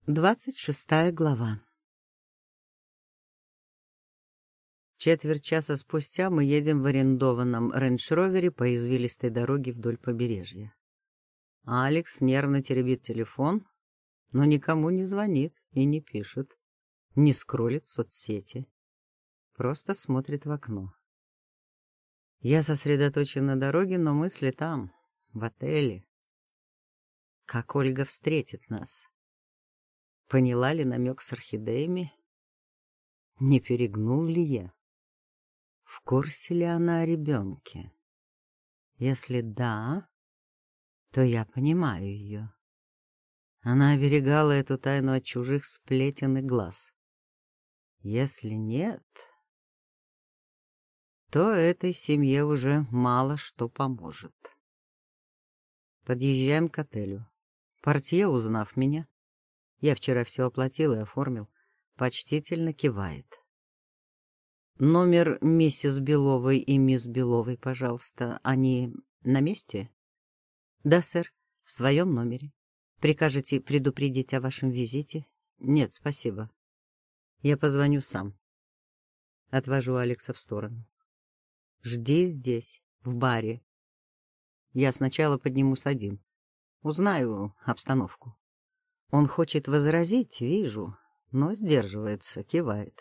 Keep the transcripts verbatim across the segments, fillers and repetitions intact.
Двадцать шестая глава. Четверть часа спустя мы едем в арендованном рейндж-ровере по извилистой дороге вдоль побережья. Алекс нервно теребит телефон, но никому не звонит и не пишет, не скроллит соцсети, просто смотрит в окно. Я сосредоточен на дороге, но мысли там, в отеле. Как Ольга встретит нас? Поняла ли намек с орхидеями? Не перегнул ли я? В курсе ли она о ребенке? Если да, то я понимаю ее. Она оберегала эту тайну от чужих сплетен и глаз. Если нет, то этой семье уже мало что поможет. Подъезжаем к отелю. Портье, узнав меня, я вчера все оплатил и оформил, почтительно кивает. Номер миссис Беловой и мисс Беловой, пожалуйста. Они на месте? Да, сэр, в своем номере. Прикажете предупредить о вашем визите? Нет, спасибо. Я позвоню сам. Отвожу Алекса в сторону. Жди здесь, в баре. Я сначала поднимусь один. Узнаю обстановку. Он хочет возразить, вижу, но сдерживается, кивает.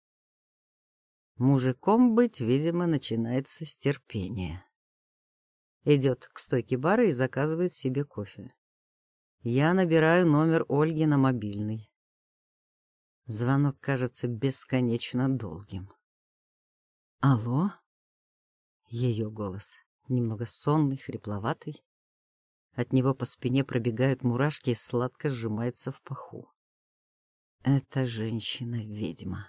Мужиком быть, видимо, начинается с терпения. Идет к стойке бара и заказывает себе кофе. Я набираю номер Ольги на мобильный. Звонок кажется бесконечно долгим. «Алло?» Ее голос немного сонный, хрипловатый. От него по спине пробегают мурашки и сладко сжимается в паху. Это женщина-ведьма.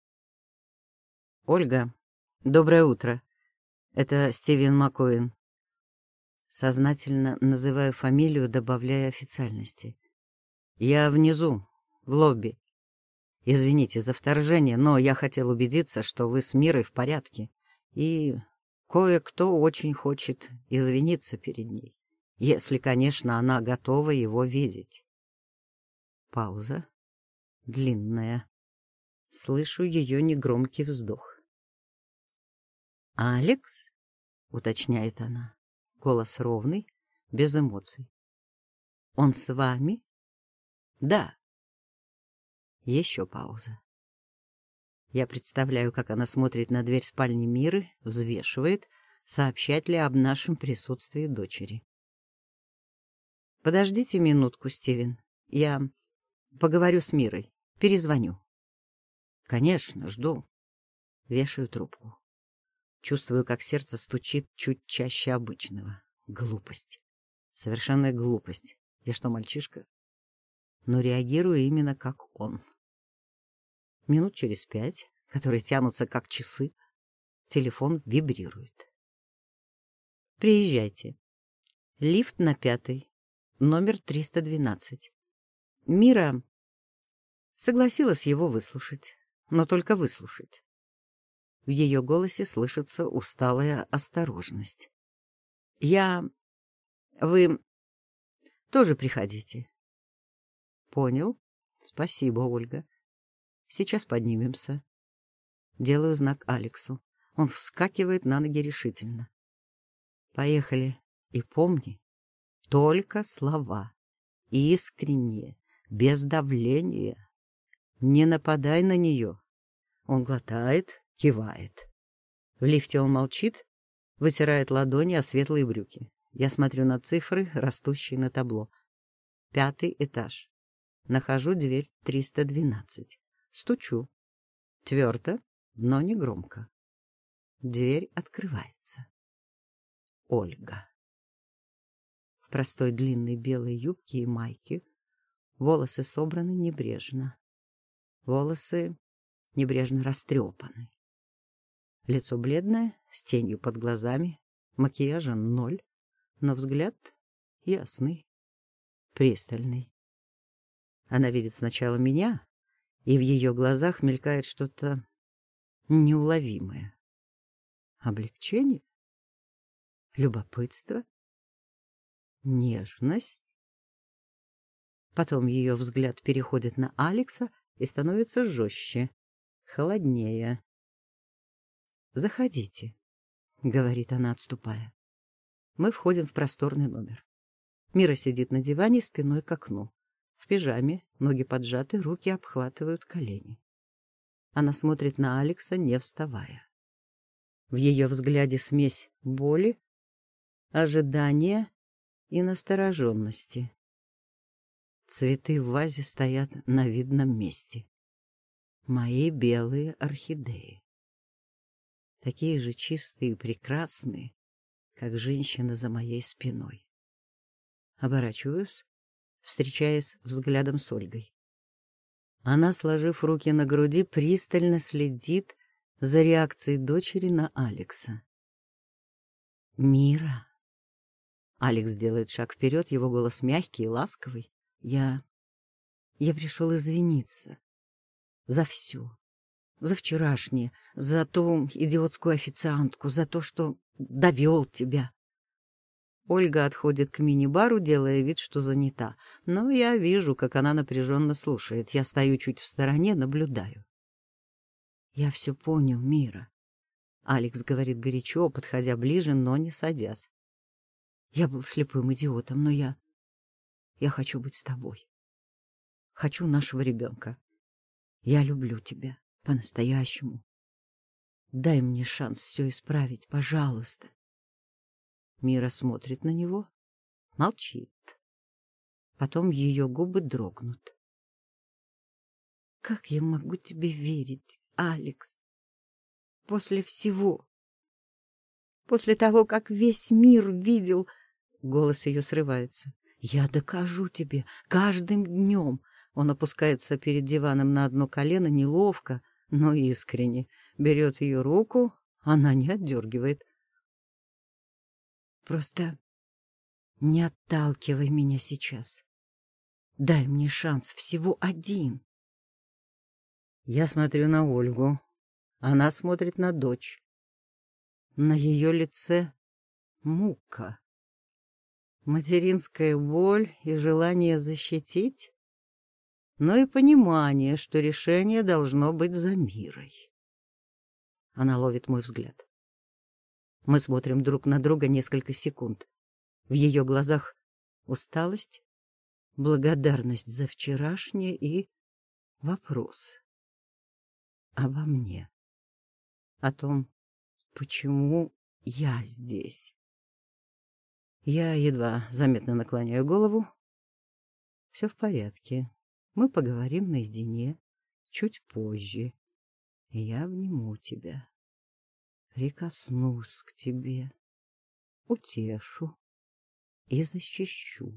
«Ольга, доброе утро. Это Стивен Маккуин». Сознательно называю фамилию, добавляя официальности. «Я внизу, в лобби. Извините за вторжение, но я хотел убедиться, что вы с Мирой в порядке, и кое-кто очень хочет извиниться перед ней, если, конечно, она готова его видеть». Пауза. Длинная. Слышу ее негромкий вздох. «Алекс?» — уточняет она. Голос ровный, без эмоций. «Он с вами?» «Да». Еще пауза. Я представляю, как она смотрит на дверь спальни Миры, взвешивает, сообщать ли об нашем присутствии дочери. «Подождите минутку, Стивен. Я поговорю с Мирой. Перезвоню». «Конечно, жду». Вешаю трубку. Чувствую, как сердце стучит чуть чаще обычного. Глупость. Совершенная глупость. Я что, мальчишка? Но реагирую именно как он. Минут через пять, которые тянутся как часы, телефон вибрирует. «Приезжайте. Лифт на пятый. Номер триста двенадцать. Мира согласилась его выслушать, но только выслушать. В ее голосе слышится усталая осторожность. «Я... Вы тоже приходите». «Понял. Спасибо, Ольга. Сейчас поднимемся». Делаю знак Алексу. Он вскакивает на ноги решительно. «Поехали. И помни, только слова. Искренние, без давления. Не нападай на нее». Он глотает, кивает. В лифте он молчит, вытирает ладони о светлые брюки. Я смотрю на цифры, растущие на табло. Пятый этаж. Нахожу дверь триста двенадцать. Стучу. Твердо, но не громко. Дверь открывается. Ольга. В простой длинной белой юбке и майке. Волосы собраны небрежно. Волосы небрежно растрепаны. Лицо бледное, с тенью под глазами, макияжа ноль, но взгляд ясный, пристальный. Она видит сначала меня, и в ее глазах мелькает что-то неуловимое. Облегчение? Любопытство? Нежность? Потом ее взгляд переходит на Алекса и становится жестче, холоднее. «Заходите», — говорит она, отступая. Мы входим в просторный номер. Мира сидит на диване спиной к окну. В пижаме, ноги поджаты, руки обхватывают колени. Она смотрит на Алекса, не вставая. В ее взгляде смесь боли, ожидания и настороженности. Цветы в вазе стоят на видном месте. Мои белые орхидеи. Такие же чистые и прекрасные, как женщина за моей спиной. Оборачиваюсь, встречаясь взглядом с Ольгой. Она, сложив руки на груди, пристально следит за реакцией дочери на Алекса. «Мира!» Алекс делает шаг вперед, его голос мягкий и ласковый. «Я... я пришел извиниться. За все. За вчерашнее, за ту идиотскую официантку, за то, что довел тебя». Ольга отходит к мини-бару, делая вид, что занята. Но я вижу, как она напряженно слушает. Я стою чуть в стороне, наблюдаю. «Я все понял, Мира», — Алекс говорит горячо, подходя ближе, но не садясь. «Я был слепым идиотом, но я... я хочу быть с тобой. Хочу нашего ребенка. Я люблю тебя по-настоящему. Дай мне шанс все исправить, пожалуйста». Мира смотрит на него, молчит. Потом ее губы дрогнут. «Как я могу тебе верить, Алекс? После всего. После того, как весь мир видел...» Голос ее срывается. «Я докажу тебе каждым днем». Он опускается перед диваном на одно колено, неловко, но искренне. Берет ее руку, она не отдергивает. «Просто не отталкивай меня сейчас. Дай мне шанс, всего один». Я смотрю на Ольгу. Она смотрит на дочь. На ее лице мука. Материнская боль и желание защитить, но и понимание, что решение должно быть за Мирой. Она ловит мой взгляд. Мы смотрим друг на друга несколько секунд. В ее глазах усталость, благодарность за вчерашнее и вопрос обо мне. О том, почему я здесь. Я едва заметно наклоняю голову. Все в порядке. Мы поговорим наедине чуть позже. И я обниму тебя, прикоснусь к тебе, утешу и защищу.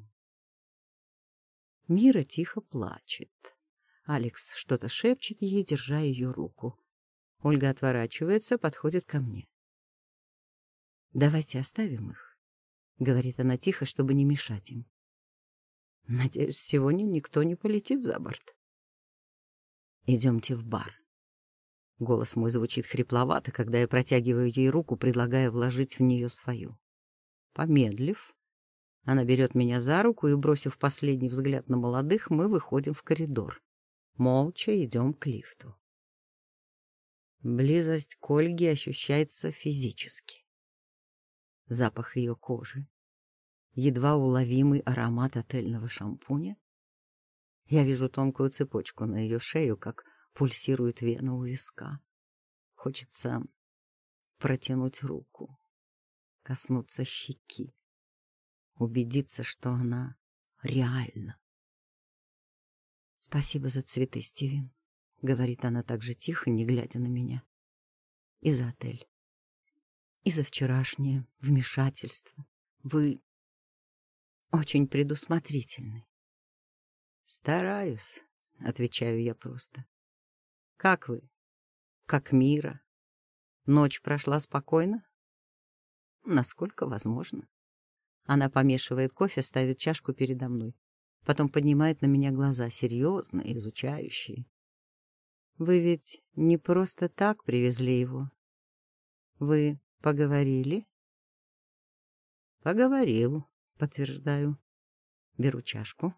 Мира тихо плачет. Алекс что-то шепчет ей, держа ее руку. Ольга отворачивается, подходит ко мне. «Давайте оставим их», — говорит она тихо, чтобы не мешать им. «Надеюсь, сегодня никто не полетит за борт». «Идемте в бар». Голос мой звучит хрипловато, когда я протягиваю ей руку, предлагая вложить в нее свою. Помедлив, она берет меня за руку, и, бросив последний взгляд на молодых, мы выходим в коридор. Молча идем к лифту. Близость к Ольге ощущается физически. Запах ее кожи, едва уловимый аромат отельного шампуня. Я вижу тонкую цепочку на ее шею, как пульсирует вена у виска. Хочется протянуть руку, коснуться щеки, убедиться, что она реальна. «Спасибо за цветы, Стивен», — говорит она так же тихо, не глядя на меня. «И за отель. И за вчерашнее вмешательство. Вы очень предусмотрительны». «Стараюсь», — отвечаю я просто. «Как вы? Как Мира? Ночь прошла спокойно?» «Насколько возможно». Она помешивает кофе, ставит чашку передо мной. Потом поднимает на меня глаза, серьезные, изучающие. «Вы ведь не просто так привезли его? Вы поговорили?» «Поговорил», — подтверждаю. Беру чашку,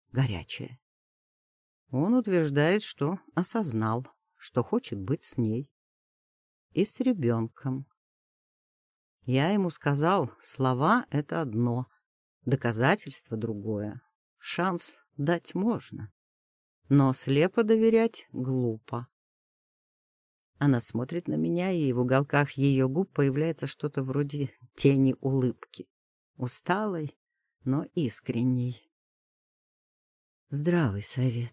горячая. Он утверждает, что осознал, что хочет быть с ней и с ребенком. Я ему сказал, слова — это одно, доказательство — другое. Шанс дать можно, но слепо доверять глупо. Она смотрит на меня, и в уголках ее губ появляется что-то вроде тени улыбки, усталой, но искренней. Здравый совет.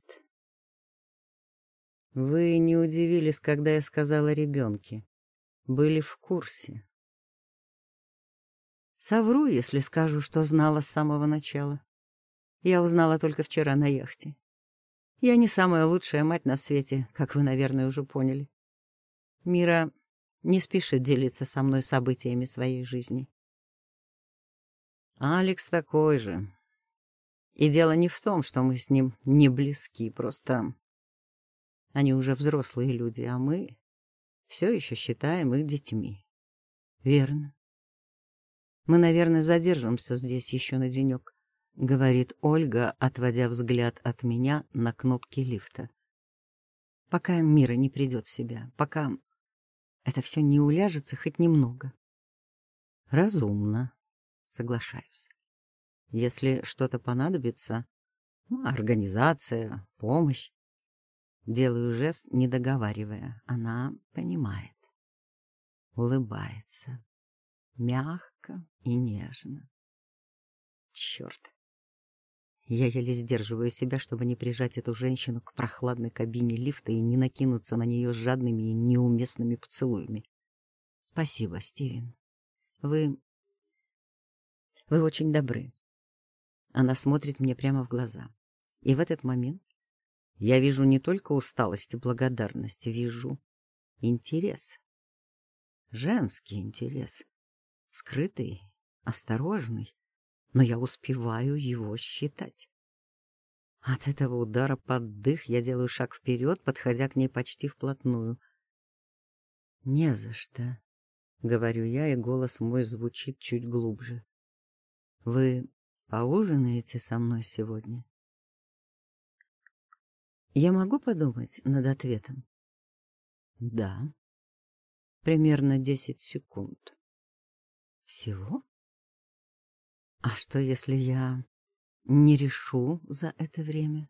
Вы не удивились, когда я сказала о ребенке. Были в курсе. Совру, если скажу, что знала с самого начала. Я узнала только вчера на яхте. Я не самая лучшая мать на свете, как вы, наверное, уже поняли. Мира не спешит делиться со мной событиями своей жизни. Алекс такой же. И дело не в том, что мы с ним не близки, просто они уже взрослые люди, а мы все еще считаем их детьми. Верно. Мы, наверное, задержимся здесь еще на денек, говорит Ольга, отводя взгляд от меня на кнопки лифта. Пока Мира не придет в себя, пока это все не уляжется хоть немного. Разумно, соглашаюсь. Если что-то понадобится, ну, организация, помощь. Делаю жест, не договаривая. Она понимает. Улыбается. Мягко и нежно. Черт. Я еле сдерживаю себя, чтобы не прижать эту женщину к прохладной кабине лифта и не накинуться на нее с жадными и неуместными поцелуями. Спасибо, Стивен. Вы... Вы очень добры. Она смотрит мне прямо в глаза. И в этот момент я вижу не только усталость и благодарность, вижу интерес. Женский интерес. Скрытый, осторожный, но я успеваю его считать. От этого удара под дых я делаю шаг вперед, подходя к ней почти вплотную. «Не за что», — говорю я, и голос мой звучит чуть глубже. «Вы поужинаете со мной сегодня?» Я могу подумать над ответом? Да. Примерно десять секунд. Всего? А что, если я не решу за это время?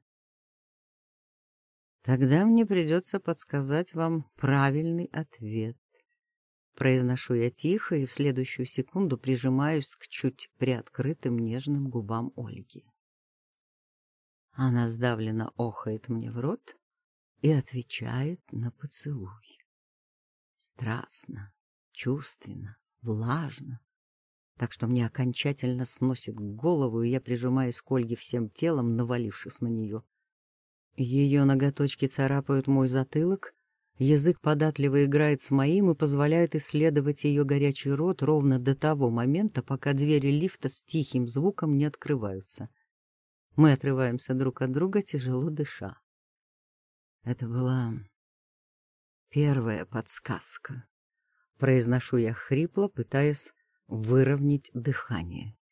Тогда мне придется подсказать вам правильный ответ. Произношу я тихо и в следующую секунду прижимаюсь к чуть приоткрытым нежным губам Ольги. Она сдавленно охает мне в рот и отвечает на поцелуй. Страстно, чувственно, влажно, так что мне окончательно сносит голову, и я прижимаюсь к Ольге всем телом, навалившись на нее. Ее ноготочки царапают мой затылок, язык податливо играет с моим и позволяет исследовать ее горячий рот ровно до того момента, пока двери лифта с тихим звуком не открываются. Мы отрываемся друг от друга, тяжело дыша. Это была первая подсказка. Произношу я хрипло, пытаясь выровнять дыхание.